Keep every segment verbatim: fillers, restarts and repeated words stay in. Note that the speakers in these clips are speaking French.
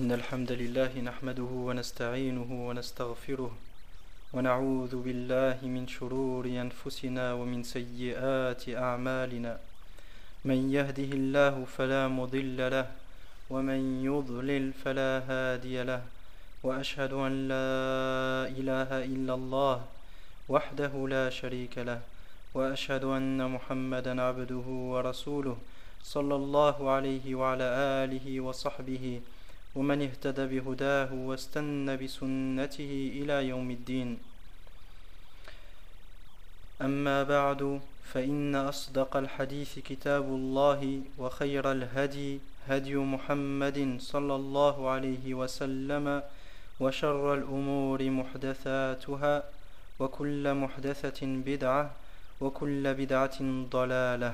إن الحمد لله نحمده ونستعينه ونستغفره ونعوذ بالله من شرور أنفسنا ومن سيئات أعمالنا من يهده الله فلا مضل له ومن يضلل فلا هادي له وأشهد أن لا إله إلا الله وحده لا شريك له وأشهد أن محمدا عبده ورسوله صلى الله عليه وعلى آله وصحبه ومن اهتدى بهداه واستنى بسنته إلى يوم الدين. أما بعد فإن أصدق الحديث كتاب الله وخير الهدي هدي محمد صلى الله عليه وسلم وشر الأمور محدثاتها وكل محدثة بدعة وكل بدعة ضلالة.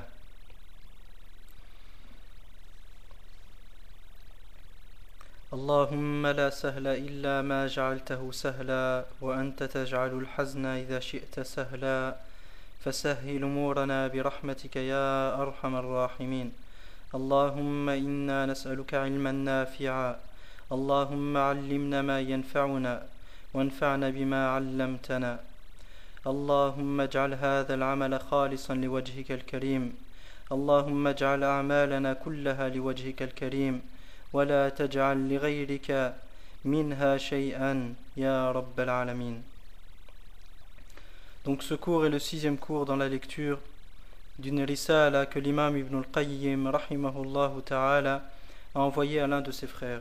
اللهم لا سهل إلا ما جعلته سهلا وأنت تجعل الحزن إذا شئت سهلا فسهل أمورنا برحمتك يا أرحم الراحمين. اللهم إنا نسألك علما نافعا، اللهم علمنا ما ينفعنا وانفعنا بما علمتنا. اللهم اجعل هذا العمل خالصا لوجهك الكريم، اللهم اجعل أعمالنا كلها لوجهك الكريم ولا تجعل لغيرك منها شيئا يا رب العالمين. Donc ce cours est le sixième cours dans la lecture d'une risala que l'imam Ibn al-Qayyim rahimahullah ta'ala a envoyé à l'un de ses frères.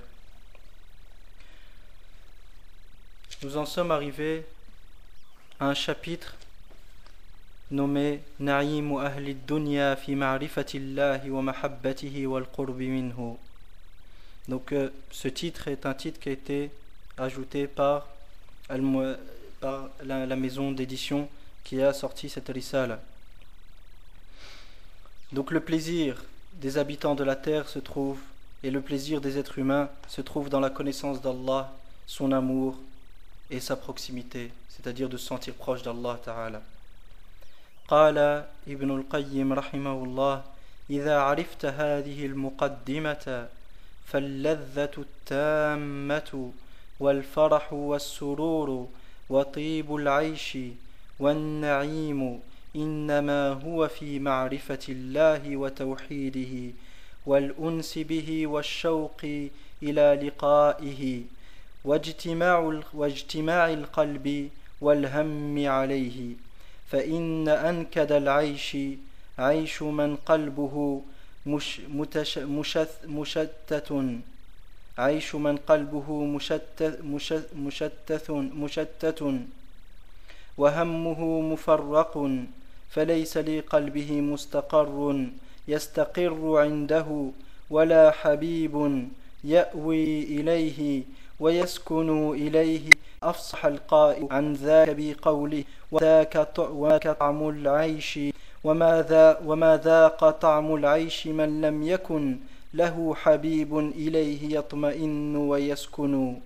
Nous en sommes arrivés à un chapitre nommé Na'imu ahli dunya fi ma'rifatillahi wa mahabbatihi wal qurbi minhu. Donc euh, ce titre est un titre qui a été ajouté par, par la, la maison d'édition qui a sorti cette risala. Donc le plaisir des habitants de la terre se trouve, et le plaisir des êtres humains se trouve dans la connaissance d'Allah, son amour et sa proximité, c'est-à-dire de se sentir proche d'Allah Ta'ala. قال ابن القيم رحمه الله إذا عرفت هذه المقدمة فاللذة التامة والفرح والسرور وطيب العيش والنعيم إنما هو في معرفة الله وتوحيده والأنس به والشوق إلى لقائه واجتماع, واجتماع القلب والهم عليه. فإن أنكد العيش عيش من قلبه مش متش مشت مشتت عيش من قلبه مشتت مشتت مشتت وهمه مفرق فليس لقلبه مستقر يستقر عنده ولا حبيب يأوي إليه ويسكن إليه. أفصح القائل عن ذاك بقوله وذاك طعم العيش وما, ذا وما ذاق طعم العيش من لم يكن له حبيب إليه يطمئن ويسكن.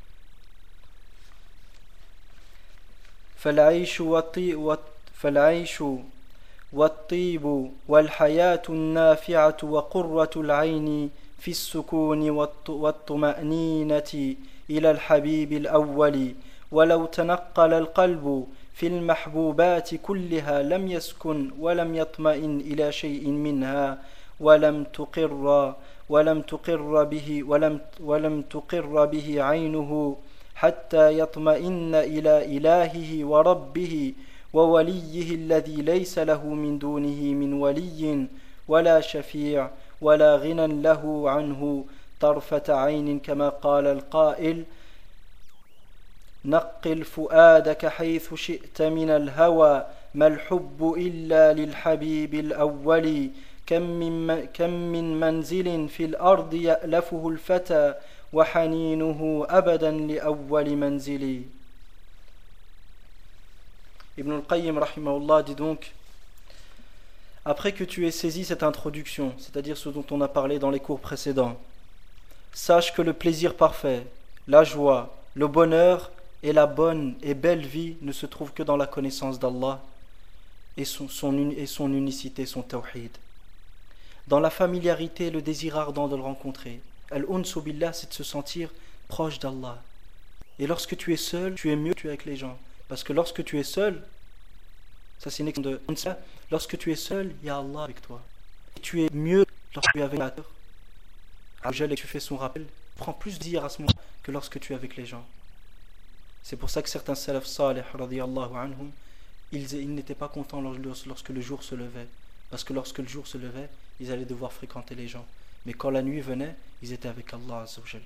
فالعيش والطيب, فالعيش والطيب والحياة النافعة وقرة العين في السكون والطمأنينة إلى الحبيب الأول. ولو تنقل القلب في المحبوبات كلها لم يسكن ولم يطمئن إلى شيء منها ولم تقر ولم تقر به ولم ولم تقر به عينه حتى يطمئن إلى إلهه وربه ووليه الذي ليس له من دونه من ولي ولا شفيع ولا غنى له عنه طرفة عين كما قال القائل نقل فؤادك حيث شئت من الهوى ما الحب إلا للحبيب الأول. كم من, كم من منزل في الأرض يألفه الفتى وحنينه أبدا لأول منزل. Ibn al-Qayyim rahimahullah dit donc, après que tu aies saisi cette introduction, c'est-à-dire ce dont on a parlé dans les cours précédents, sache que le plaisir parfait, la joie, le bonheur et la bonne et belle vie ne se trouvent que dans la connaissance d'Allah et son, son, et son unicité, son tawhid. Dans la familiarité et le désir ardent de le rencontrer, Al-unsu billah, c'est de se sentir proche d'Allah. Et lorsque tu es seul, tu es mieux que tu es avec les gens. Parce que lorsque tu es seul, ça c'est une expression de lorsque tu es seul, il y a Allah avec toi. Et tu es mieux lorsque tu es avec Allah. Et tu fais son rappel, prends plus d'ir à ce moment que lorsque tu es avec les gens. C'est pour ça que certains salaf salih, radiyallahu anhum, ils, ils n'étaient pas contents lorsque le jour se levait. Parce que lorsque le jour se levait, ils allaient devoir fréquenter les gens. Mais quand la nuit venait, ils étaient avec Allah Azza wa Jal.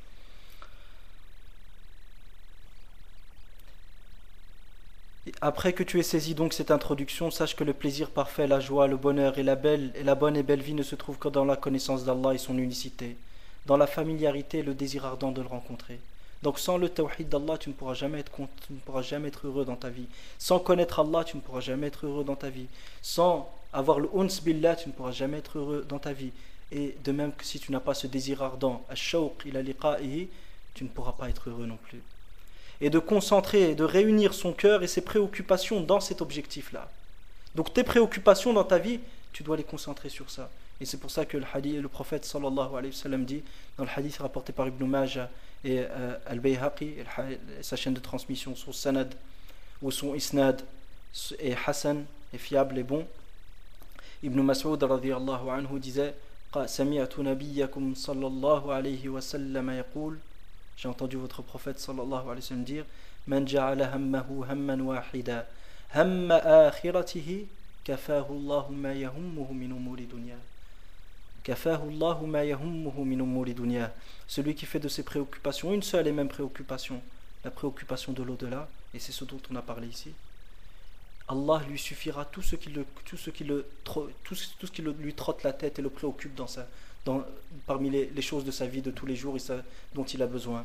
Après que tu aies saisi donc cette introduction, sache que le plaisir parfait, la joie, le bonheur et la belle et la bonne et belle vie ne se trouvent que dans la connaissance d'Allah et son unicité, dans la familiarité et le désir ardent de le rencontrer. Donc sans le tawhid d'Allah, tu ne pourras jamais être tu ne pourras jamais être heureux dans ta vie. Sans connaître Allah, tu ne pourras jamais être heureux dans ta vie. Sans avoir le uns billah, tu ne pourras jamais être heureux dans ta vie. Et de même que si tu n'as pas ce désir ardent, ash-shawq ila liqa'ihi, tu ne pourras pas être heureux non plus. Et de concentrer, de réunir son cœur et ses préoccupations dans cet objectif-là. Donc tes préoccupations dans ta vie, tu dois les concentrer sur ça. Et c'est pour ça que le, hadith, le prophète sallallahu alayhi wa sallam dit, dans le hadith rapporté par Ibn Majah et euh, Al-Bayhaqi, et sa chaîne de transmission, son sanad ou son isnad est hasan, est fiable et bon, Ibn Mas'ud radiyallahu anhu disait, سمعت نبيكم صلى الله عليه وسلم يقول, j'ai entendu votre prophète sallallahu alayhi wa sallam dire, من جعل همه هما واحدا هم آخرته كفاه الله ما يهمه من أمور دنيا كفاه الله ما يهمه من أمور دنيا. Celui qui fait de ses préoccupations une seule et même préoccupation, la préoccupation de l'au-delà, et c'est ce dont on a parlé ici, Allah lui suffira tout ce qui, le, tout ce qui, le, tout, tout ce qui le, lui trotte la tête et le préoccupe dans sa, dans, parmi les, les choses de sa vie de tous les jours et sa, dont il a besoin.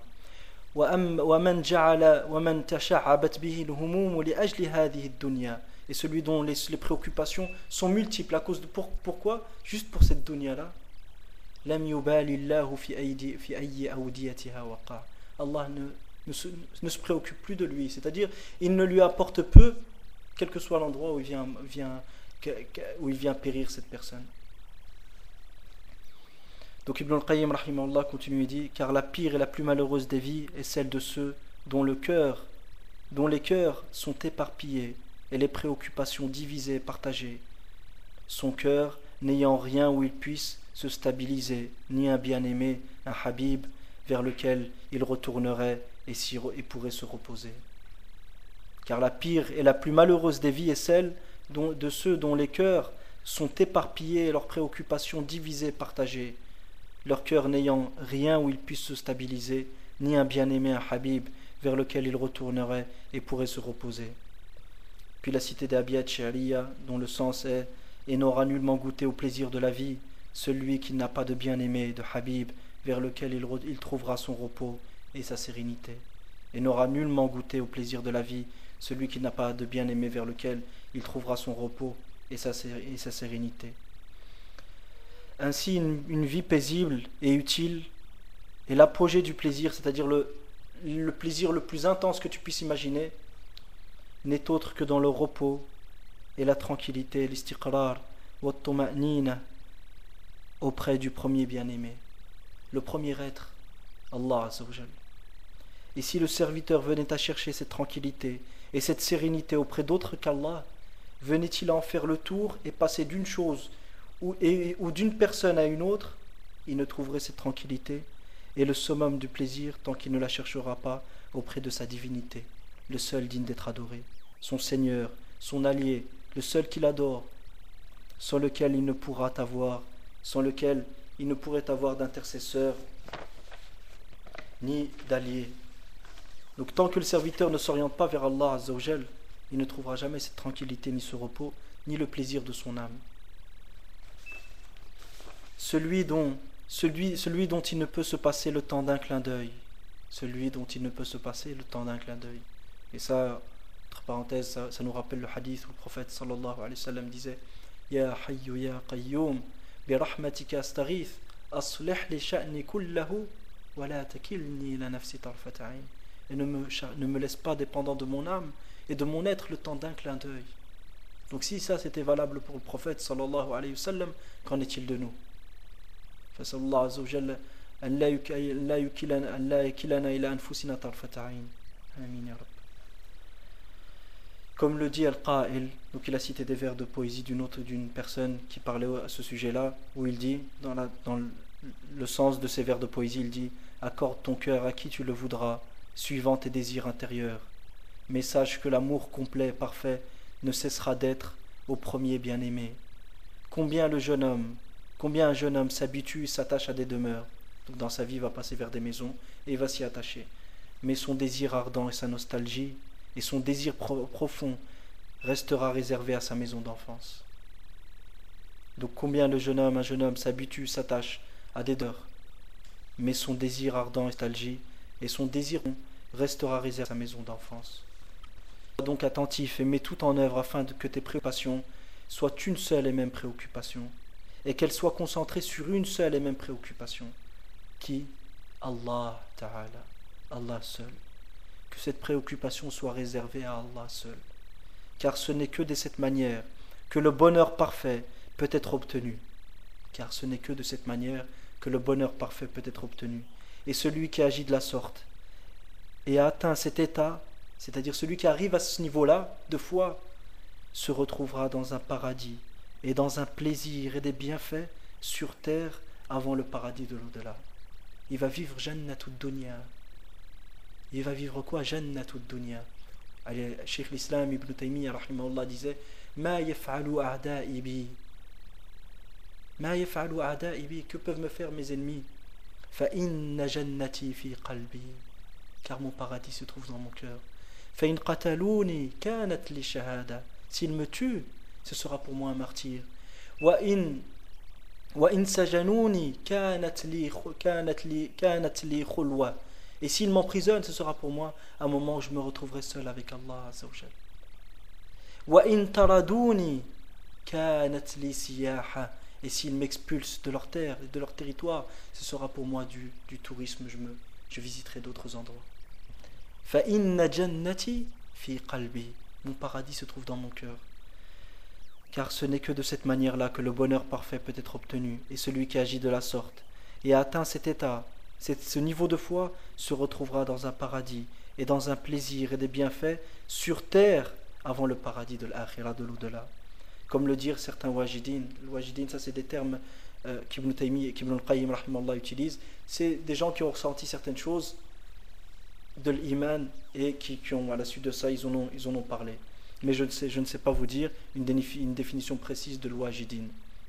Et celui dont les, les préoccupations sont multiples à cause de pour, pourquoi juste pour cette dunya là. Allah ne, ne, se, ne se préoccupe plus de lui, c'est-à-dire il ne lui apporte peu, quel que soit l'endroit où il vient, vient, où il vient périr cette personne. Donc Ibn al-Qayyim rahimahullah continue et dit, car la pire et la plus malheureuse des vies est celle de ceux dont le cœur, dont les cœurs sont éparpillés et les préoccupations divisées et partagées. Son cœur n'ayant rien où il puisse se stabiliser, ni un bien-aimé, un habib vers lequel il retournerait et, et pourrait se reposer. Car la pire et la plus malheureuse des vies est celle dont, de ceux dont les cœurs sont éparpillés et leurs préoccupations divisées et partagées, leur cœur n'ayant rien où il puisse se stabiliser, ni un bien-aimé, un habib vers lequel il retournerait et pourrait se reposer. Puis la cité d'Abiyat Shariya, dont le sens est « Et n'aura nullement goûté au plaisir de la vie, celui qui n'a pas de bien-aimé, de habib, vers lequel il, il trouvera son repos et sa sérénité. Et n'aura nullement goûté au plaisir de la vie, celui qui n'a pas de bien-aimé vers lequel il trouvera son repos et sa, et sa sérénité. » Ainsi, une, une vie paisible et utile est l'apogée du plaisir, c'est-à-dire le, le plaisir le plus intense que tu puisses imaginer, n'est autre que dans le repos et la tranquillité, l'istiqrar, wa tuma'nina, auprès du premier bien-aimé, le premier être, Allah Azza wa Jal. Et si le serviteur venait à chercher cette tranquillité et cette sérénité auprès d'autres qu'Allah, venait-il en faire le tour et passer d'une chose ou, et, ou d'une personne à une autre, il ne trouverait cette tranquillité et le summum du plaisir tant qu'il ne la cherchera pas auprès de sa divinité, le seul digne d'être adoré, son Seigneur, son allié, le seul qu'il adore, sans lequel il ne pourra avoir, sans lequel il ne pourrait avoir d'intercesseur ni d'allié. Donc tant que le serviteur ne s'oriente pas vers Allah Azza wa Jal, il ne trouvera jamais cette tranquillité, ni ce repos, ni le plaisir de son âme. Celui dont, celui, celui dont il ne peut se passer le temps d'un clin d'œil, celui dont il ne peut se passer le temps d'un clin d'œil. Et ça, entre parenthèses, ça, ça nous rappelle le hadith où le prophète sallallahu alayhi wa sallam disait Ya hayyu ya qayyum, bi rahmatika astaghith, aslih li sha'ni kullahu, wa la takilni la nafsi tarfat ayn. Et ne me, ne me laisse pas dépendant de mon âme et de mon être le temps d'un clin d'œil. Donc si ça c'était valable pour le prophète sallallahu alayhi wa sallam, qu'en est-il de nous? فسأل الله عز وجل أن لا يك- أن لا يكلنا أن لا يكلنا إلى أنفسنا طرفة عين. آمين يا رب. Comme le dit Al-Qa'il, donc il a cité des vers de poésie d'une autre d'une personne qui parlait à ce sujet-là, où il dit, dans, la, dans le, le sens de ces vers de poésie, il dit « Accorde ton cœur à qui tu le voudras, suivant tes désirs intérieurs. Mais sache que l'amour complet, parfait, ne cessera d'être au premier bien-aimé. Combien le jeune homme, combien un jeune homme s'habitue et s'attache à des demeures. Donc dans sa vie, il va passer vers des maisons et il va s'y attacher. Mais son désir ardent et sa nostalgie, et son désir pro- profond restera réservé à sa maison d'enfance. » Donc combien le jeune homme, un jeune homme s'habitue, s'attache à des demeures, mais son désir ardent et nostalgie, et son désir restera réservé à sa maison d'enfance. Sois donc attentif et mets tout en œuvre afin que tes préoccupations soient une seule et même préoccupation, et qu'elles soient concentrées sur une seule et même préoccupation, qui? Allah Ta'ala, Allah seul. Que cette préoccupation soit réservée à Allah seul, car ce n'est que de cette manière que le bonheur parfait peut être obtenu, car ce n'est que de cette manière que le bonheur parfait peut être obtenu. Et celui qui agit de la sorte et a atteint cet état, c'est-à-dire celui qui arrive à ce niveau-là de foi, se retrouvera dans un paradis et dans un plaisir et des bienfaits sur terre avant le paradis de l'au-delà. Il va vivre Jannatud Dunya. Il va vivre quoi? Jannatud Dunya. Allez, Cheikh l'Islam Ibn Taymiyyah rahimahullah disait Ma yaf'alu a'da'i bi. Ma yaf'alu a'da'i bi. Que peuvent me faire mes ennemis? Fa inna jannati fi qalbi. Car mon paradis se trouve dans mon cœur. Fa in qataluni kanat li shahada. S'ils me tuent, ce sera pour moi un martyr. Wa in wa in sajanuni kanat li kanat li kanat li khulwa. Et s'il m'emprisonne, ce sera pour moi un moment où je me retrouverai seul avec Allah Azza wa Jal. Wa in taraduni kanat li siyaha. Et s'ils m'expulsent de leur terre et de leur territoire, ce sera pour moi du, du tourisme, je, me, je visiterai d'autres endroits. Fa inna jannati fi qalbi. Mon paradis se trouve dans mon cœur. Car ce n'est que de cette manière-là que le bonheur parfait peut être obtenu. Et celui qui agit de la sorte et a atteint cet état, ce niveau de foi, se retrouvera dans un paradis et dans un plaisir et des bienfaits sur terre avant le paradis de l'akhira, de l'au-delà. Comme le dirent certains wajidines. Le wajidine, ça c'est des termes euh, qu'Ibn Taymi et qu'Ibn al-Qayyim rahimallah utilisent. C'est des gens qui ont ressenti certaines choses de l'iman et qui, qui ont, à la suite de ça, ils en ont, ils en ont parlé. Mais je ne sais, je ne sais pas vous dire une, déni- une définition précise de l'wajidine.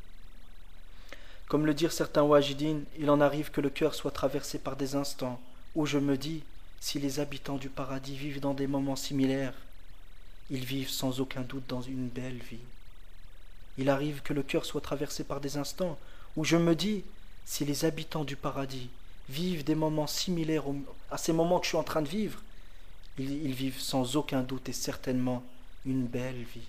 Comme le dirent certains wajidines, il en arrive que le cœur soit traversé par des instants où je me dis, si les habitants du paradis vivent dans des moments similaires, ils vivent sans aucun doute dans une belle vie. Il arrive que le cœur soit traversé par des instants où je me dis, si les habitants du paradis vivent des moments similaires à ces moments que je suis en train de vivre, ils, ils vivent sans aucun doute et certainement une belle vie.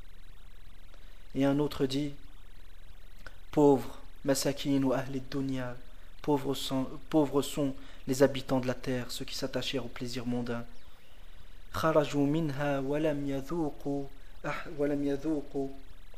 Et un autre dit, pauvres, masakin ou ahli dunya, pauvres sont, pauvres sont les habitants de la terre, ceux qui s'attachèrent au plaisir mondain. Kharaju minha walam yadhuqu walam yadhuqu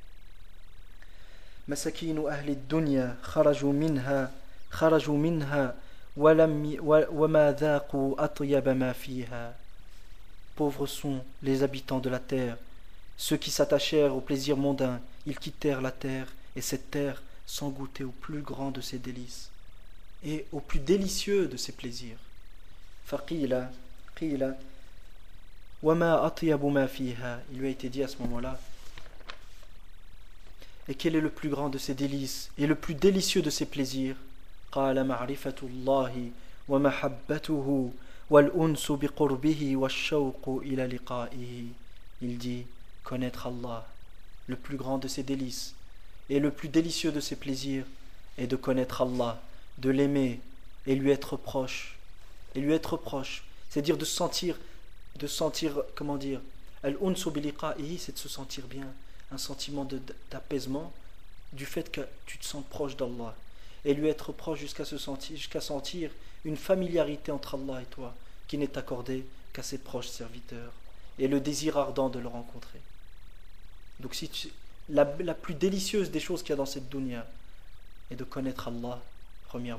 masakin ahli dunya kharaju minha kharaju minha walam wama dhaqu atyab ma fiha. Pauvres sont les habitants de la terre, ceux qui s'attachèrent au plaisir mondain, ils quittèrent la terre et cette terre sans goûter au plus grand de ses délices et au plus délicieux de ses plaisirs. Faqila, qila, wama atyabu ma fiha. Il lui a été dit à ce moment-là, et quel est le plus grand de ses délices et le plus délicieux de ses plaisirs? Qala ma'rifatullahi wa mahabbatuhu wal unsu biqurbihi wash-shawqu ila liqa'ihi. Il dit, connaître Allah, le plus grand de ses délices et le plus délicieux de ses plaisirs est de connaître Allah, de l'aimer et lui être proche. Et lui être proche, c'est-à-dire de sentir, de sentir, comment dire, al-unsu bi liqa'ihi, c'est de se sentir bien, un sentiment de, d'apaisement du fait que tu te sens proche d'Allah. Et lui être proche jusqu'à se sentir, jusqu'à sentir une familiarité entre Allah et toi qui n'est accordée qu'à ses proches serviteurs et le désir ardent de le rencontrer. Donc si tu, la, la plus délicieuse des choses qu'il y a dans cette dunya est de connaître Allah premièrement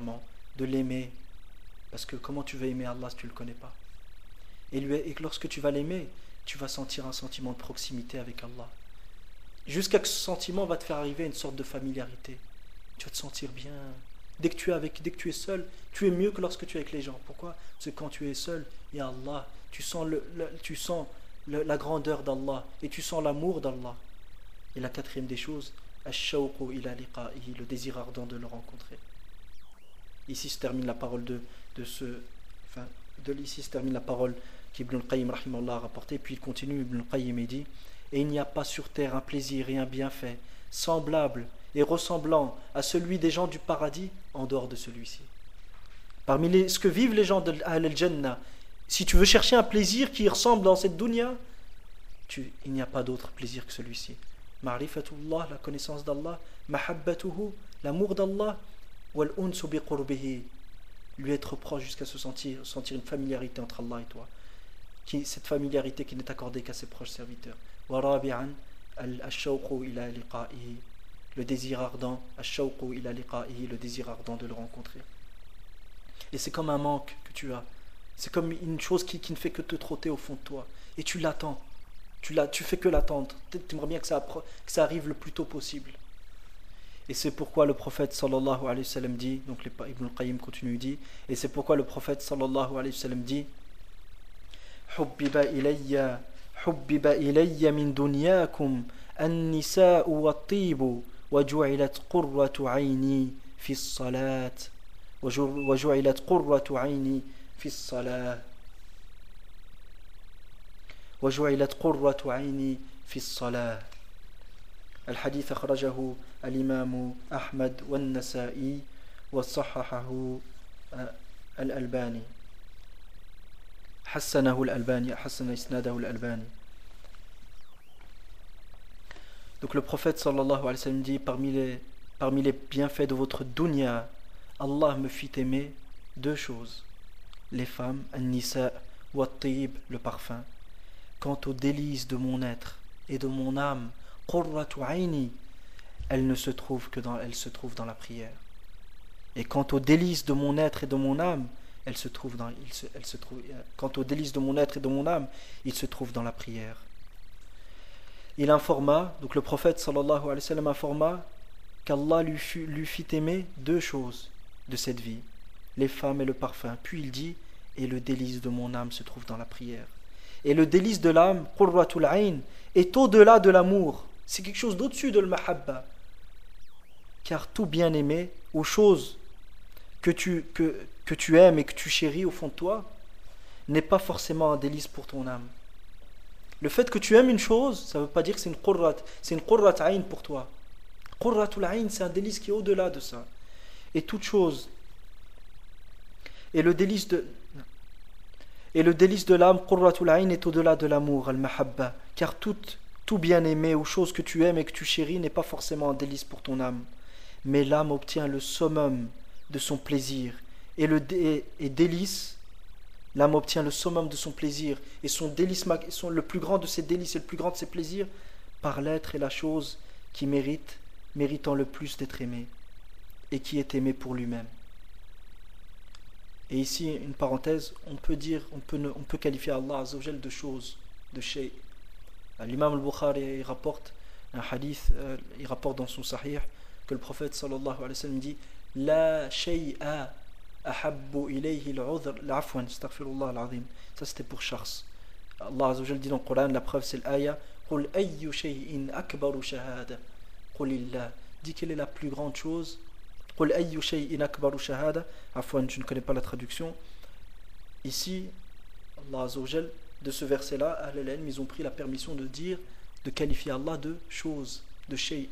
de l'aimer. Parce que comment tu vas aimer Allah si tu ne le connais pas? Et, lui, et lorsque tu vas l'aimer, tu vas sentir un sentiment de proximité avec Allah. Jusqu'à ce que ce sentiment va te faire arriver à une sorte de familiarité. Tu vas te sentir bien. Dès que tu es, avec, dès que tu es seul, tu es mieux que lorsque tu es avec les gens. Pourquoi? Parce que quand tu es seul, il y a Allah. Tu sens, le, le, tu sens le, la grandeur d'Allah et tu sens l'amour d'Allah. Et la quatrième des choses, ash-shawqu ila liqa'ihi, le désir ardent de le rencontrer. Ici se termine la parole de, de ce... Enfin, de, ici se termine la parole qu'Ibn al-Qayyim rahimahullah a rapportée. Puis il continue, Ibn al-Qayyim et dit: et il n'y a pas sur terre un plaisir et un bienfait semblable et ressemblant à celui des gens du paradis en dehors de celui-ci. Parmi les, ce que vivent les gens de Al-Jannah, si tu veux chercher un plaisir qui ressemble dans cette dunya, tu, il n'y a pas d'autre plaisir que celui-ci. Ma'rifatullah, la connaissance d'Allah, mahabbatuhu, l'amour d'Allah, wal unsu bi qurbihi, lui être proche jusqu'à se sentir, sentir une familiarité entre Allah et toi. Qui, cette familiarité qui n'est accordée qu'à ses proches serviteurs. Wa rabi'an al-shawqu ila liqa'ihi, le désir ardent, ash-shawqu ila liqa'ihi, le désir ardent de le rencontrer. Et c'est comme un manque que tu as. C'est comme une chose qui, qui ne fait que te trotter au fond de toi. Et tu l'attends. Tu, la, tu fais que l'attendre. Tu aimerais bien que ça, que ça arrive le plus tôt possible. Et c'est pourquoi le prophète sallallahu alayhi wa sallam dit, donc Ibn al-Qayyim continue, dit, et c'est pourquoi le prophète sallallahu alayhi wa sallam dit: Hubbiba ilayya, hubbiba ilayya min dunyakum an-nisa'u wat-tibu wa ju'ilat qurratu 'ayni fi as-salat wa ju'ilat qurratu 'ayni fi as-salah wa ju'ilat qurratu 'ayni fi as-salah. الحديث أخرجه الإمام أحمد والنسائي وصححه الألباني حسنه الألباني حسن إسناده الألباني. Donc le prophète sallallahu alayhi wa sallam dit: parmi les, parmi les bienfaits de votre dunya, Allah me fit aimer deux choses, les femmes, an-nisa wa at-tayyib, le parfum. Quant aux délices de mon être et de mon âme, qurratu ayni, elle ne se trouve que dans, elle se trouve dans la prière. Et quant aux délices de mon être et de mon âme, elle se trouve dans, il se, elle se trouve, quant aux délices de mon être et de mon âme, il se trouve dans la prière. Il informa, donc le prophète sallallahu alayhi wa sallam informa qu'Allah lui, fut, lui fit aimer deux choses de cette vie, les femmes et le parfum. Puis il dit: et le délice de mon âme se trouve dans la prière. Et le délice de l'âme, qurratul ayn, est au-delà de l'amour. C'est quelque chose d'au-dessus de l'mahabba. Car tout bien-aimé, ou chose que tu, que, que tu aimes et que tu chéris au fond de toi, n'est pas forcément un délice pour ton âme. Le fait que tu aimes une chose, ça ne veut pas dire que c'est une qurrat, c'est une qurrat ayn pour toi. Qurratul ayn, c'est un délice qui est au-delà de ça. Et toute chose. Et le délice de... Et le délice de l'âme, qurratul ayn, est au-delà de l'amour, al-mahabba. Car tout, tout bien-aimé ou chose que tu aimes et que tu chéris n'est pas forcément un délice pour ton âme. Mais l'âme obtient le summum de son plaisir. Et le dé, et délice, l'âme obtient le summum de son plaisir. Et son délice, son, le plus grand de ses délices et le plus grand de ses plaisirs, par l'être et la chose qui mérite, méritant le plus d'être aimé. Et qui est aimé pour lui-même. Et ici, une parenthèse, on peut dire, on peut, on peut qualifier Allah Azza wa Jal de choses, de shay. L'imam al-Bukhari il rapporte un hadith, euh, il rapporte dans son sahih que le prophète sallallahu alayhi wa sallam dit: La shay'a ahabbu ilayhi al-'udhr, l'afwan, astaghfirullah al-'azim. Ça c'était pour Shars. Allah Azza wa Jal dit dans le Coran, la preuve c'est l'aya: Qul ayyu shay'in akbaru shahada. Qulillah. Dit quelle est la plus grande chose. Qul ayyu shay'in akbaru shahada. Afwan, je ne connais pas la traduction. Ici, Allah Azza wa Jal, de ce verset-là, Ahl-al-Ilm, ils ont pris la permission de dire, de qualifier Allah de chose, de shay'.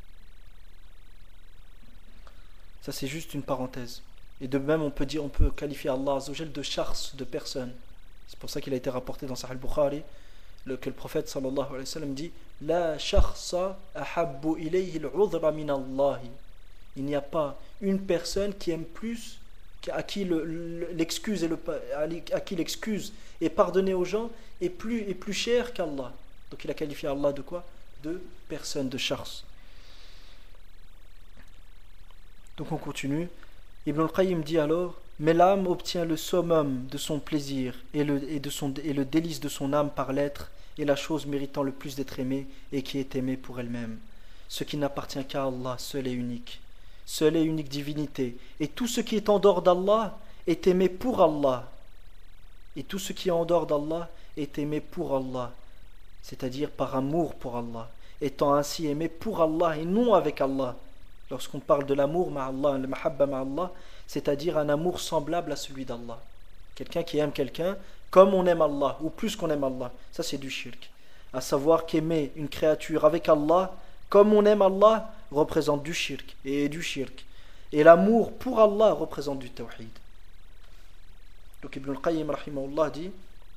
Ça c'est juste une parenthèse. Et de même, on peut dire, on peut qualifier Allah Azza wa Jal de shars, de personne. C'est pour ça qu'il a été rapporté dans Sahih al-Bukhari le, que le prophète sallallahu alayhi wa sallam dit: La sharsa ahabbu ilayhi al-'udhra min Allah. Il n'y a pas une personne qui aime plus, à qui le, le, l'excuse et le, à qui l'excuse est pardonnée aux gens est plus, est plus cher qu'Allah. Donc il a qualifié Allah de quoi? De personne, de shars. Donc on continue. Ibn al-Qayyim dit alors, mais l'âme obtient le summum de son plaisir et le, et, de son, et le délice de son âme par l'être est la chose méritant le plus d'être aimée et qui est aimée pour elle-même. Ce qui n'appartient qu'à Allah, seul et unique. Seule et unique divinité. Et tout ce qui est en dehors d'Allah est aimé pour Allah. Et tout ce qui est en dehors d'Allah est aimé pour Allah. C'est-à-dire par amour pour Allah. Étant ainsi aimé pour Allah et non avec Allah. Lorsqu'on parle de l'amour ma'Allah, le mahabba ma'Allah, c'est-à-dire un amour semblable à celui d'Allah. Quelqu'un qui aime quelqu'un comme on aime Allah, ou plus qu'on aime Allah. Ça c'est du shirk. À savoir qu'aimer une créature avec Allah, comme on aime Allah, représente du shirk et du shirk. Et l'amour pour Allah représente du tawhid. Donc Ibn al-Qayyim rahimahullah dit,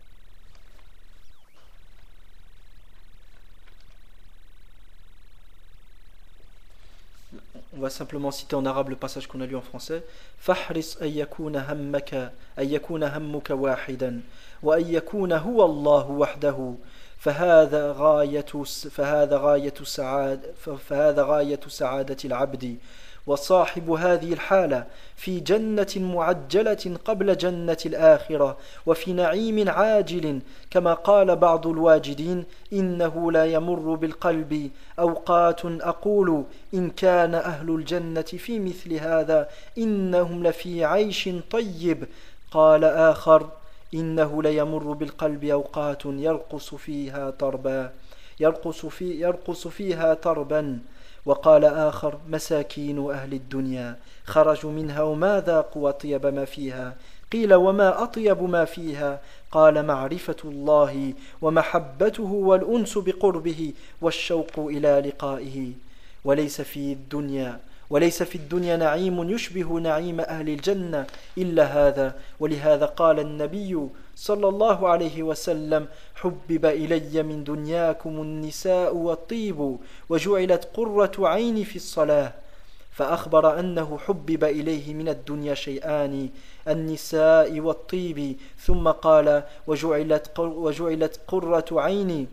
on va simplement citer en arabe le passage qu'on a lu en français. Fahris an yakuna hammaka an yakuna hammuka wahidan wa an yakuna huwa Allah wahdahu فهذا غاية فهذا غاية سعادة فهذا غاية سعادة العبد وصاحب هذه الحالة في جنة معجلة قبل جنة الآخرة وفي نعيم عاجل كما قال بعض الواجدين إنه لا يمر بالقلب أوقات أقول إن كان أهل الجنة في مثل هذا إنهم لفي عيش طيب قال آخر إنه ليمر بالقلب أوقات يرقص فيها طربا يرقص في يرقص فيها طربا وقال آخر مساكين أهل الدنيا خرجوا منها وما ذاقوا أطيب ما فيها قيل وما أطيب ما فيها قال معرفة الله ومحبته والأنس بقربه والشوق إلى لقائه وليس في الدنيا وليس في الدنيا نعيم يشبه نعيم أهل الجنة إلا هذا ولهذا قال النبي صلى الله عليه وسلم حبب إلي من دنياكم النساء والطيب وجعلت قرة عيني في الصلاة فأخبر أنه حبب إليه من الدنيا شيئان النساء والطيب ثم قال وجعلت وجعلت قرة عيني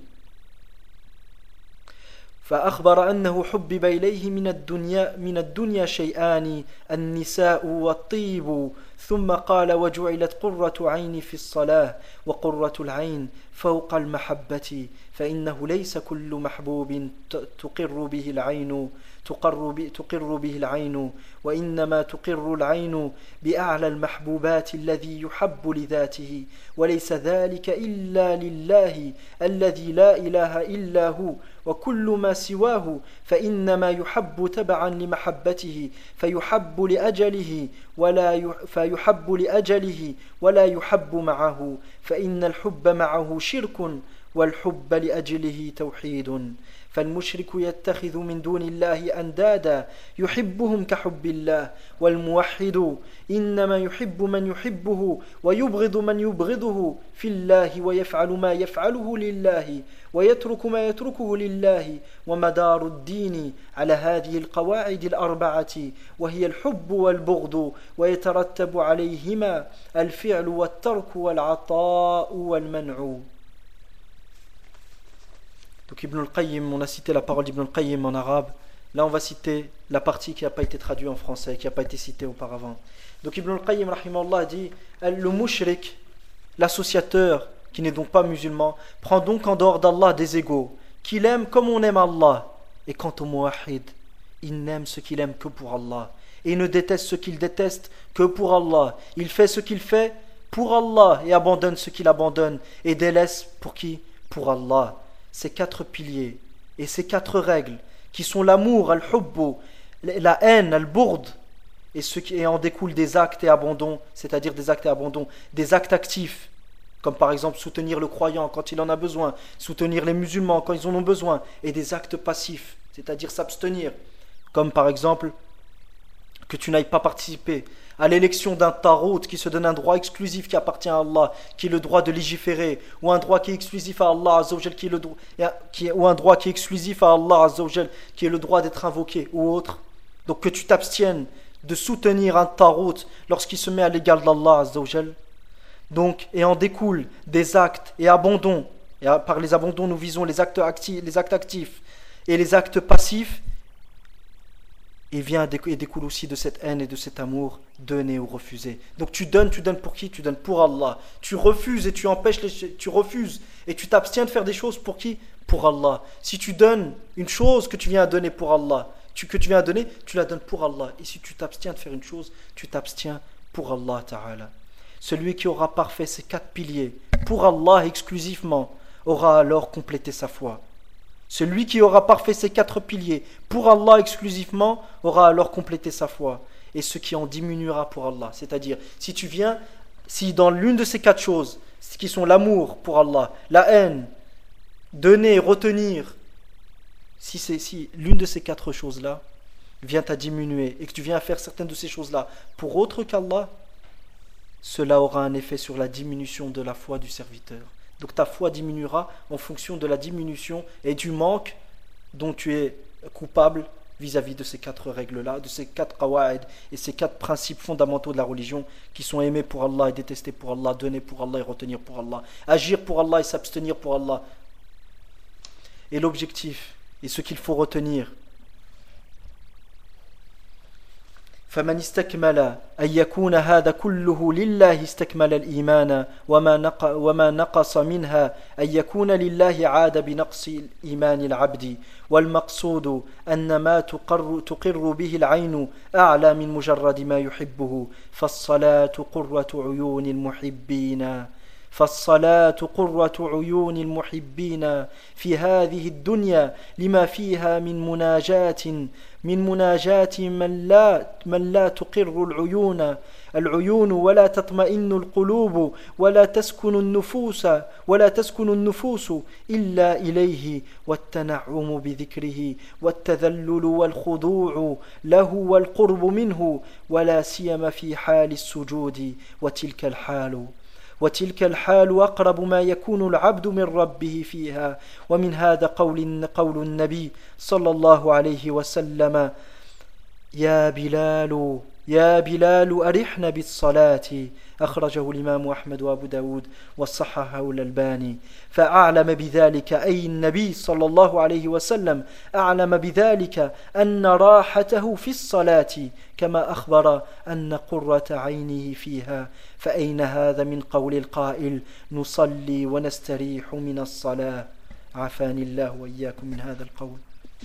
فأخبر أنه حبب إليه من الدنيا من الدنيا شيئان النساء والطيب ثم قال وجعلت قرة عيني في الصلاة وقرة العين فوق المحبة فإنه ليس كل محبوب تقر به العين تقر به, تقر به العين وإنما تقر العين بأعلى المحبوبات الذي يحب لذاته وليس ذلك إلا لله الذي لا إله إلا هو وكل ما سواه فإنما يحب تبعا لمحبته فيحب لأجله ولا فيحب لأجله ولا يحب معه فإن الحب معه شرك والحب لأجله توحيد فالمشرك يتخذ من دون الله أندادا يحبهم كحب الله والموحد إنما يحب من يحبه ويبغض من يبغضه في الله ويفعل ما يفعله لله ويترك ما يتركه لله ومدار الدين على هذه القواعد الأربعة وهي الحب والبغض ويترتب عليهما الفعل والترك والعطاء والمنع. Donc Ibn al-Qayyim, on a cité la parole d'Ibn al-Qayyim en arabe. Là on va citer la partie qui n'a pas été traduite en français, qui n'a pas été citée auparavant. Donc Ibn al-Qayyim rahimahullah dit le mushrik, l'associateur qui n'est donc pas musulman, prend donc en dehors d'Allah des égaux, qu'il aime comme on aime Allah. Et quant au muwahhid, il n'aime ce qu'il aime que pour Allah. Et il ne déteste ce qu'il déteste que pour Allah. Il fait ce qu'il fait pour Allah et abandonne ce qu'il abandonne et délaisse pour qui? Pour Allah. Ces quatre piliers et ces quatre règles qui sont l'amour, al-hubbu, la haine, al-bourd, et ce qui en découle des actes et abandons, c'est-à-dire des actes et abandons, des actes actifs, comme par exemple soutenir le croyant quand il en a besoin, soutenir les musulmans quand ils en ont besoin, et des actes passifs, c'est-à-dire s'abstenir, comme par exemple que tu n'ailles pas participer à l'élection d'un tarout qui se donne un droit exclusif qui appartient à Allah, qui est le droit de légiférer, ou un droit qui est exclusif à Allah Azzawajal, qui est le droit, qui est, ou un droit qui est exclusif à Allah Azzawajal, qui est le droit d'être invoqué, ou autre. Donc que tu t'abstiennes de soutenir un tarout lorsqu'il se met à l'égal d'Allah Azzawajal. Donc, et en découle des actes et abandons, et par les abandons nous visons les actes actifs, les actes actifs et les actes passifs, Et vient et découle aussi de cette haine et de cet amour, donner ou refuser. Donc tu donnes, tu donnes pour qui? Tu donnes pour Allah. Tu refuses et tu empêches les, tu refuses et tu t'abstiens de faire des choses pour qui? Pour Allah. Si tu donnes une chose que tu viens à donner pour Allah, tu, que tu viens à donner, tu la donnes pour Allah. Et si tu t'abstiens de faire une chose, tu t'abstiens pour Allah Ta'ala. Celui qui aura parfait ces quatre piliers pour Allah exclusivement aura alors complété sa foi. Celui qui aura parfait ces quatre piliers pour Allah exclusivement aura alors complété sa foi. Et ce qui en diminuera pour Allah, c'est-à-dire si tu viens, si dans l'une de ces quatre choses, qui sont l'amour pour Allah, la haine, donner, retenir, si, c'est, si l'une de ces quatre choses-là vient à diminuer et que tu viens à faire certaines de ces choses-là pour autre qu'Allah, cela aura un effet sur la diminution de la foi du serviteur. Donc ta foi diminuera en fonction de la diminution et du manque dont tu es coupable vis-à-vis de ces quatre règles-là, de ces quatre qawa'id et ces quatre principes fondamentaux de la religion qui sont aimés pour Allah et détestés pour Allah, donner pour Allah et retenir pour Allah, agir pour Allah et s'abstenir pour Allah. Et l'objectif, et ce qu'il faut retenir, فمن استكمل أن يكون هذا كله لله استكمل الإيمان وما نق وما نقص منها أن يكون لله عاد بنقص إيمان العبد والمقصود أن ما تقر, تقر به العين أعلى من مجرد ما يحبه فالصلاة قرة عيون المحبين فالصلاة قرة عيون المحبين في هذه الدنيا لما فيها من مناجاة من مناجاة من لا من لا تقر العيون العيون ولا تطمئن القلوب ولا تسكن النفوس ولا تسكن النفوس إلا إليه والتنعم بذكره والتذلل والخضوع له والقرب منه ولا سيما في حال السجود وتلك الحال وتلك الحال أقرب ما يكون العبد من ربه فيها ومن هذا قول قول النبي صلى الله عليه وسلم يا بلال يا بلال أرحنا بالصلاة أخرجه الإمام أحمد وأبو داود وصححه الألباني فأعلم بذلك أي النبي صلى الله عليه وسلم أعلم بذلك أن راحته في الصلاة كما أخبر أن قرة عينه فيها فأين هذا من قول القائل نصلي ونستريح من الصلاة عافاني الله وإياكم من هذا القول.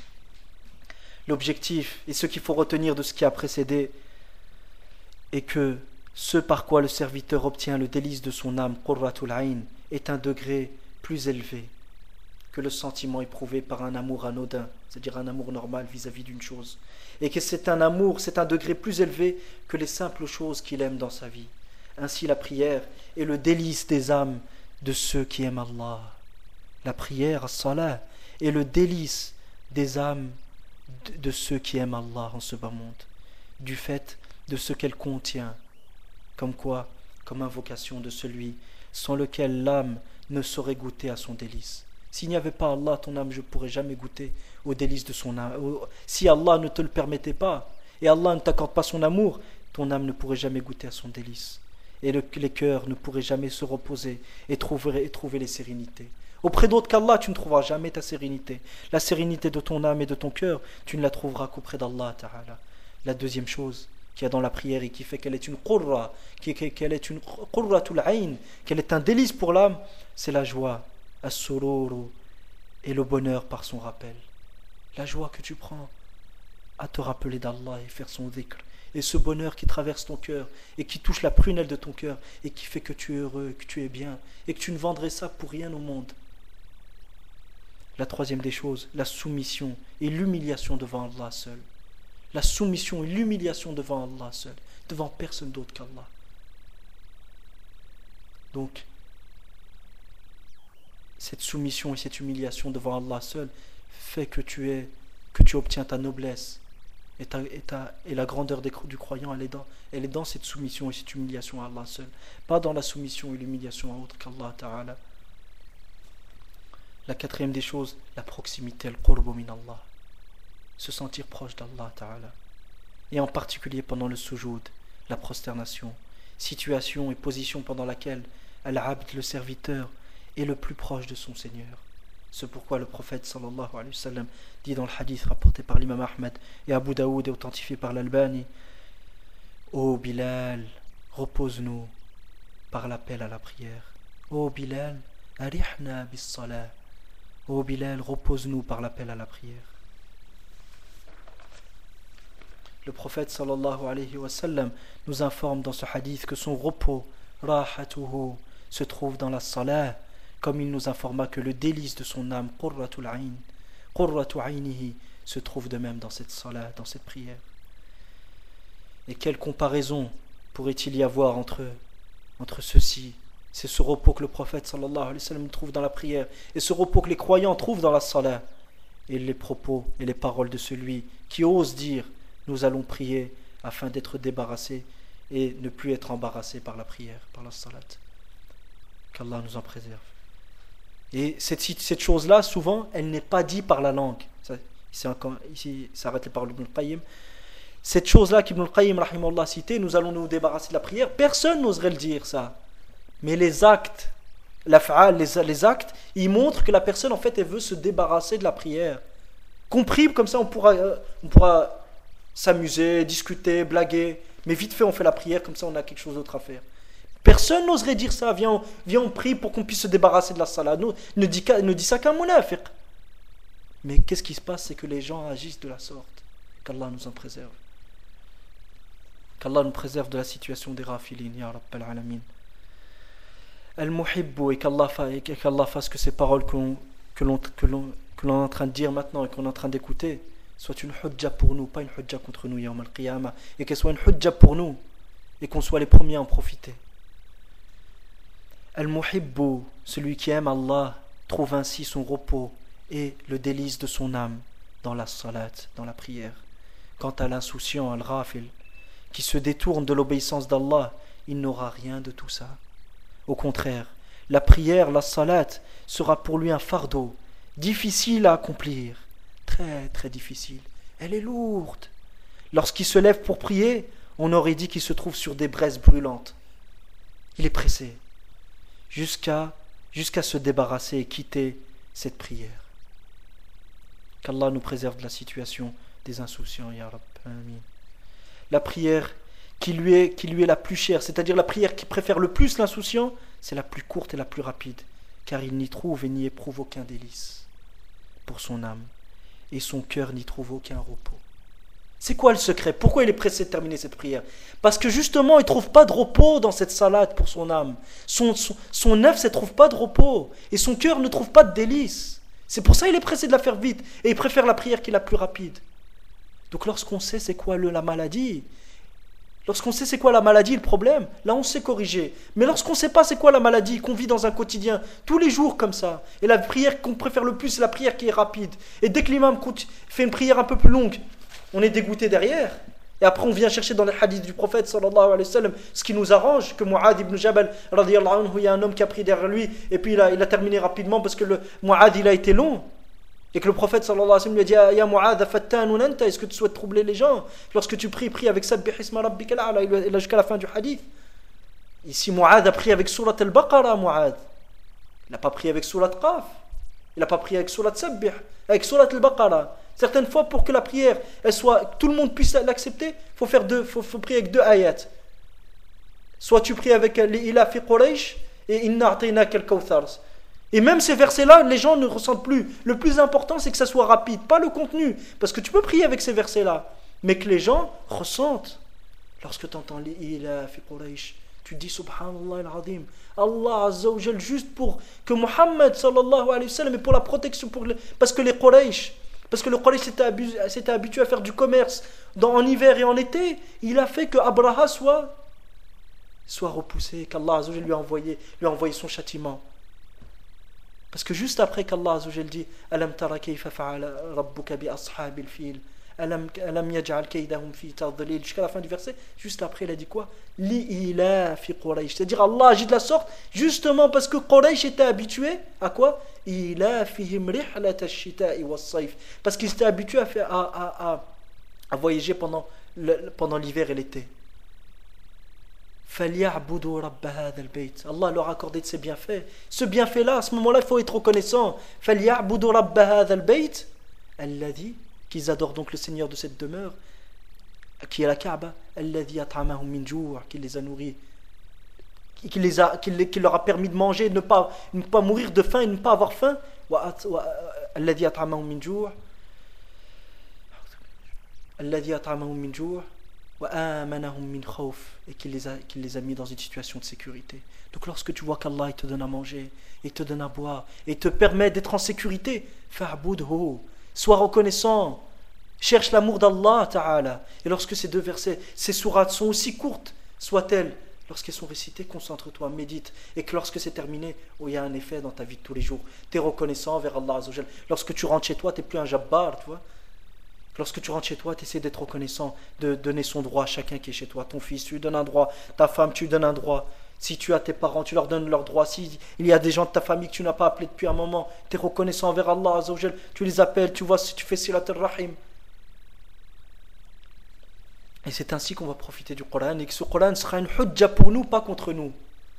L'objectif et ce qu'il faut retenir de ce qui a précédé est que ce par quoi le serviteur obtient le délice de son âme, qurratul ayn, est un degré plus élevé que le sentiment éprouvé par un amour anodin, c'est-à-dire un amour normal vis-à-vis d'une chose, et que c'est un amour, c'est un degré plus élevé que les simples choses qu'il aime dans sa vie. Ainsi la prière est le délice des âmes de ceux qui aiment Allah. La prière, as-salah, est le délice des âmes de, de ceux qui aiment Allah en ce bas monde, du fait de ce qu'elle contient, comme quoi, comme invocation de celui sans lequel l'âme ne saurait goûter à son délice. S'il n'y avait pas Allah, ton âme ne pourrait jamais goûter au délice de son âme. Si Allah ne te le permettait pas, et Allah ne t'accorde pas son amour, ton âme ne pourrait jamais goûter à son délice. Et le, les cœurs ne pourraient jamais se reposer et trouver, et trouver les sérénités. Auprès d'autres qu'Allah, tu ne trouveras jamais ta sérénité. La sérénité de ton âme et de ton cœur, tu ne la trouveras qu'auprès d'Allah Ta'ala. La deuxième chose qu'il y a dans la prière et qui fait qu'elle est une qurra, qu'elle est une qurratul ayn, qu'elle est un délice pour l'âme, c'est la joie, as-sururu, et le bonheur par son rappel. La joie que tu prends à te rappeler d'Allah et faire son dhikr. Et ce bonheur qui traverse ton cœur et qui touche la prunelle de ton cœur et qui fait que tu es heureux, que tu es bien et que tu ne vendrais ça pour rien au monde. La troisième des choses, la soumission et l'humiliation devant Allah seul. La soumission et l'humiliation devant Allah seul, devant personne d'autre qu'Allah. Donc, cette soumission et cette humiliation devant Allah seul fait que tu, es, que tu obtiens ta noblesse. Et, ta, et, ta, et la grandeur des, du croyant, elle est, dans, elle est dans cette soumission et cette humiliation à Allah seul. Pas dans la soumission et l'humiliation à autre qu'Allah Ta'ala. La quatrième des choses, la proximité, al-qurbu min Allah. Se sentir proche d'Allah Ta'ala. Et en particulier pendant le sujoud, la prosternation. Situation et position pendant laquelle al-abd, le serviteur, est le plus proche de son Seigneur. C'est pourquoi le prophète sallallahu alayhi wa sallam dit dans le hadith rapporté par l'imam Ahmed et Abu Daoud et authentifié par l'Albani: Ô Bilal, repose-nous par l'appel à la prière. Ô Bilal, arihna bis salah. Ô Bilal, repose-nous par l'appel à la prière. Le prophète sallallahu alayhi wa sallam nous informe dans ce hadith que son repos, rahatuhu, se trouve dans la salah, comme il nous informa que le délice de son âme, qurratul ayn, qurratu aynihi, se trouve de même dans cette salah, dans cette prière. Et quelle comparaison pourrait-il y avoir entre, entre ceci? C'est ce repos que le prophète sallallahu alayhi wa sallam trouve dans la prière, et ce repos que les croyants trouvent dans la salah, et les propos et les paroles de celui qui ose dire: nous allons prier afin d'être débarrassés et ne plus être embarrassés par la prière, par la salat. Qu'Allah nous en préserve. Et cette, cette chose-là, souvent, elle n'est pas dite par la langue. Ça, ici, ici s'arrête les paroles d'Ibn al-Qayyim. Cette chose-là qu'Ibn al-Qayyim rahimahullah cité, nous allons nous débarrasser de la prière, personne n'oserait le dire, ça. Mais les actes, l'af'al, les, les actes, ils montrent que la personne, en fait, elle veut se débarrasser de la prière. Compris, comme ça, on pourra, on pourra s'amuser, discuter, blaguer, mais vite fait, on fait la prière, comme ça, on a quelque chose d'autre à faire. Personne n'oserait dire ça. Viens, on, viens, on prie pour qu'on puisse se débarrasser de la salat. Nous, ne dit, ne dit ça qu'un munafiq. Mais qu'est-ce qui se passe? C'est que les gens agissent de la sorte. Qu'Allah nous en préserve. Qu'Allah nous préserve de la situation des rafilin, ya Rabbal Alamin. Al-Muhibbu, et qu'Allah, et qu'Allah fasse que ces paroles que l'on, que, l'on, que, l'on, que l'on est en train de dire maintenant et qu'on est en train d'écouter soient une hujja pour nous, pas une hujja contre nous, yawm al-qiyamah, et qu'elles soient une hujja pour nous et qu'on soit les premiers à en profiter. Al-Muhibbu, celui qui aime Allah, trouve ainsi son repos et le délice de son âme dans la salat, dans la prière. Quant à l'insouciant, al-Ghafil, qui se détourne de l'obéissance d'Allah, il n'aura rien de tout ça. Au contraire, la prière, la salat, sera pour lui un fardeau, difficile à accomplir, très très difficile. Elle est lourde. Lorsqu'il se lève pour prier, on aurait dit qu'il se trouve sur des braises brûlantes. Il est pressé. Jusqu'à, jusqu'à se débarrasser et quitter cette prière. Qu'Allah nous préserve de la situation des insouciants, ya Rabb. Amin. La prière qui lui est, qui lui est la plus chère, c'est-à-dire la prière qui préfère le plus l'insouciant, c'est la plus courte et la plus rapide, car il n'y trouve et n'y éprouve aucun délice pour son âme, et son cœur n'y trouve aucun repos. C'est quoi le secret? Pourquoi il est pressé de terminer cette prière? Parce que justement, il ne trouve pas de repos dans cette salade pour son âme. Son, son, son œuf ne trouve pas de repos. Et son cœur ne trouve pas de délice. C'est pour ça qu'il est pressé de la faire vite. Et il préfère la prière qui est la plus rapide. Donc lorsqu'on sait c'est quoi le, la maladie, lorsqu'on sait c'est quoi la maladie, le problème, là on sait corriger. Mais lorsqu'on ne sait pas c'est quoi la maladie, qu'on vit dans un quotidien, tous les jours comme ça, et la prière qu'on préfère le plus, c'est la prière qui est rapide. Et dès que l'imam fait une prière un peu plus longue, on est dégoûté derrière. Et après on vient chercher dans les hadiths du prophète sallallahu alayhi wa sallam ce qui nous arrange, que Mu'adh ibn Jabal radiyallahu anhu, il y a un homme qui a pris derrière lui et puis il a, il a terminé rapidement parce que le Mu'adh il a été long. Et que le prophète sallallahu alayhi wa sallam lui a dit: Ya Mu'adh, fattanun anta, est-ce que tu souhaites troubler les gens? Lorsque tu pries, prie avec Sabbih isma rabbikal a'la, il a jusqu'à la fin du hadith. Ici Mu'adh a prié avec surat al-Baqarah. Mu'adh il n'a pas prié avec surat Qaf, il n'a pas prié avec surat Sabbih, avec surat al-Baqarah. Certaines fois, pour que la prière, elle soit, tout le monde puisse l'accepter, il faut faire deux, faut, faut prier avec deux ayats. Soit tu pries avec l'Ila fi Quraysh et Inna a'tainaka al-Kawthar. Et même ces versets-là, les gens ne ressentent plus. Le plus important, c'est que ça soit rapide, pas le contenu. Parce que tu peux prier avec ces versets-là, mais que les gens ressentent. Lorsque tu entends l'Ila fi Quraysh, tu dis Subhanallah al-Azim, Allah Azza wa Jal, juste pour que Muhammad sallallahu alayhi wa sallam, et pour la protection, pour le, parce que les Quraysh, parce que le Quraysh s'était, s'était habitué à faire du commerce dans, en hiver et en été, il a fait que Abraha soit, soit repoussé, qu'Allah Azza wa Jal lui a envoyé, lui a envoyé son châtiment. Parce que juste après qu'Allah Azza wa Jal dit Alam tara kayfa fa'ala rabbuka bi ashabil fil, Alam alam yaj'al kaydahum fi tadlil, jusqu'à la fin du verset, juste après il a dit quoi? Li ila fi Quraysh, c'est-à-dire Allah agit de la sorte justement parce que Quraysh était habitué à quoi? Ila fihim rihlat ash-shita'i was-sayf, parce qu'ils étaient habitués à faire à, à, à, à voyager pendant le, pendant l'hiver et l'été. فَلْيَعْبُدُوا رَبَّ هَذَا الْبَيْتِ. Allah leur a accordé de ses bienfaits. Ce bienfait-là, à ce moment-là, il faut être reconnaissant. فَلْيَعْبُدُوا رَبَّ هَذَا الْبَيْتِ الَّذِي, qu'ils adorent donc le Seigneur de cette demeure, qui est la Kaaba, الَّذِي أَطْعَمَهُم مِّن جُوعٍ, qui les a nourris, qui, les a, qui, les, qui leur a permis de manger, de ne pas, ne pas mourir de faim et de ne pas avoir faim. الَّذِي أَطْعَمَهُم مِّن جُوعٍ الَّذِي أَطْعَمَهُم مِّن جُوعٍ وَآمَنَهُم مِّن خَوْفٍ, et qu'il les, a, qu'il les a mis dans une situation de sécurité. Donc lorsque tu vois qu'Allah il te donne à manger, il te donne à boire, et te permet d'être en sécurité, fa'budhu, sois reconnaissant, cherche l'amour d'Allah Ta'ala. Et lorsque ces deux versets, ces sourates sont aussi courtes soient-elles, lorsqu'elles sont récitées, concentre-toi, médite, et que lorsque c'est terminé, oh, il y a un effet dans ta vie de tous les jours. Tu es reconnaissant vers Allah Azza wa Jal. Lorsque tu rentres chez toi, tu n'es plus un jabbar, tu vois. Lorsque tu rentres chez toi, tu essaies d'être reconnaissant, de donner son droit à chacun qui est chez toi. Ton fils, tu lui donnes un droit. Ta femme, tu lui donnes un droit. Si tu as tes parents, tu leur donnes leurs droits. Si il y a des gens de ta famille que tu n'as pas appelés depuis un moment, tu es reconnaissant envers Allah Azza wa Jal. Tu les appelles, tu vois si tu fais silat al-rahim. Et c'est ainsi qu'on va profiter du Coran, et que ce Coran sera une hujja pour nous, pas contre nous.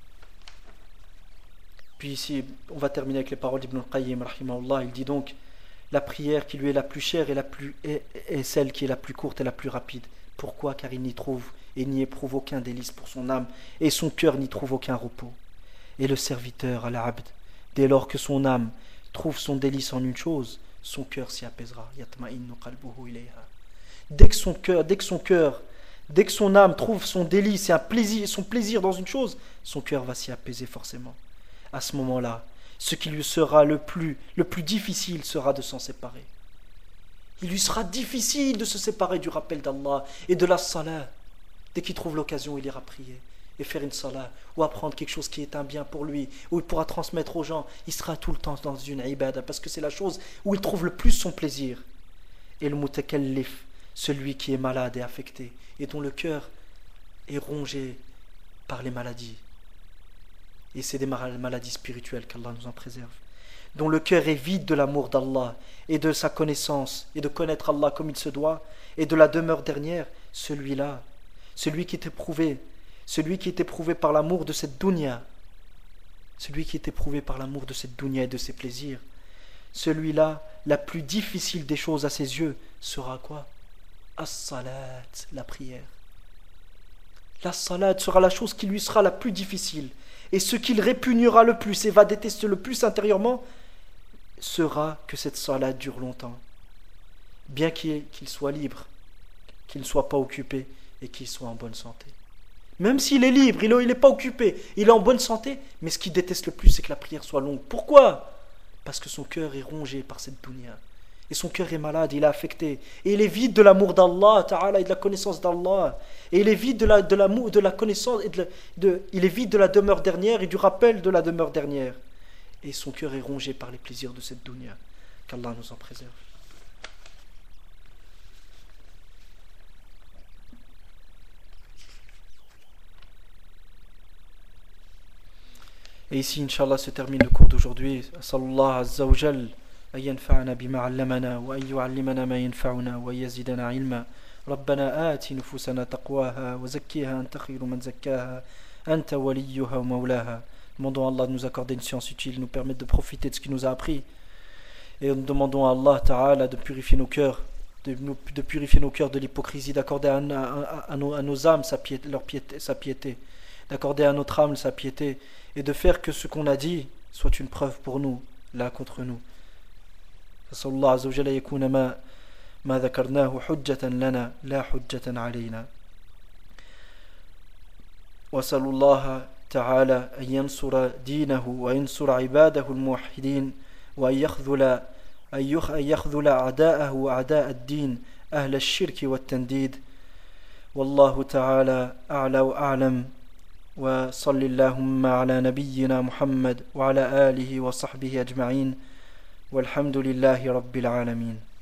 Puis ici, on va terminer avec les paroles d'Ibn al-Qayyim, rahimahullah. Il dit donc: la prière qui lui est la plus chère est, la plus, est, est celle qui est la plus courte et la plus rapide. Pourquoi ? Car il n'y trouve et n'y éprouve aucun délice pour son âme, et son cœur n'y trouve aucun repos. Et le serviteur, al-abd, dès lors que son âme trouve son délice en une chose, son cœur s'y apaisera. Yatma'innu qalbuhu ilayha. Dès que son cœur, dès que son cœur, dès que son âme trouve son délice et un plaisir, son plaisir dans une chose, son cœur va s'y apaiser forcément. À ce moment-là, ce qui lui sera le plus, le plus difficile sera de s'en séparer. Il lui sera difficile de se séparer du rappel d'Allah et de la salat. Dès qu'il trouve l'occasion, il ira prier et faire une salat, ou apprendre quelque chose qui est un bien pour lui, où il pourra transmettre aux gens. Il sera tout le temps dans une ibada, parce que c'est la chose où il trouve le plus son plaisir. Et le mutakallif, celui qui est malade et affecté, et dont le cœur est rongé par les maladies. Et c'est des maladies spirituelles qu'Allah nous en préserve. Dont le cœur est vide de l'amour d'Allah et de sa connaissance, et de connaître Allah comme il se doit, et de la demeure dernière, celui-là, celui qui est éprouvé, celui qui est éprouvé par l'amour de cette dunya, celui qui est éprouvé par l'amour de cette dunya et de ses plaisirs, celui-là, la plus difficile des choses à ses yeux, sera quoi ? As-salat, la prière. La salat sera la chose qui lui sera la plus difficile. Et ce qu'il répugnera le plus et va détester le plus intérieurement sera que cette salat dure longtemps. Bien qu'il qu'il soit libre, qu'il ne soit pas occupé et qu'il soit en bonne santé. Même s'il est libre, il n'est pas occupé, il est en bonne santé, mais ce qu'il déteste le plus, c'est que la prière soit longue. Pourquoi ? Parce que son cœur est rongé par cette dunya. Et son cœur est malade, il est affecté. Et il est vide de l'amour d'Allah Ta'ala et de la connaissance d'Allah. Et il est vide de la, de l'amour, de la connaissance, et de, la, de, il est vide de la demeure dernière et du rappel de la demeure dernière. Et son cœur est rongé par les plaisirs de cette dunya. Qu'Allah nous en préserve. Et ici, Inch'Allah, se termine le cours d'aujourd'hui. Sallallahu Azza wa Jal أن ينفعنا بما علمنا وأن يعلمنا ما ينفعنا وأن يزيدنا علما. ربنا آت نفوسنا تقواها وزكيها أنت خير من زكاها أنت وليها ومولاها. Demandons à Allah de nous accorder une science utile, nous permettre de profiter de ce qu'il nous a appris. Et nous demandons à Allah Ta'ala de purifier nos cœurs, de, de purifier nos cœurs de l'hypocrisie, d'accorder à, à, à, nos, à nos âmes sa piété, leur piété, sa piété, d'accorder à notre âme sa piété, et de faire que ce qu'on a dit soit une preuve pour nous, là contre nous. فصلى الله عز وجل يكون ما ما ذكرناه حجة لنا لا حجة علينا. وصلى الله تعالى أن ينصر دينه وينصر عباده الموحدين وأن يخذل أن يخذل أعداءه وأعداء الدين أهل الشرك والتنديد. والله تعالى أعلى وأعلم. وصل اللهم على نبينا محمد وعلى آله وصحبه أجمعين. والحمد لله رب العالمين.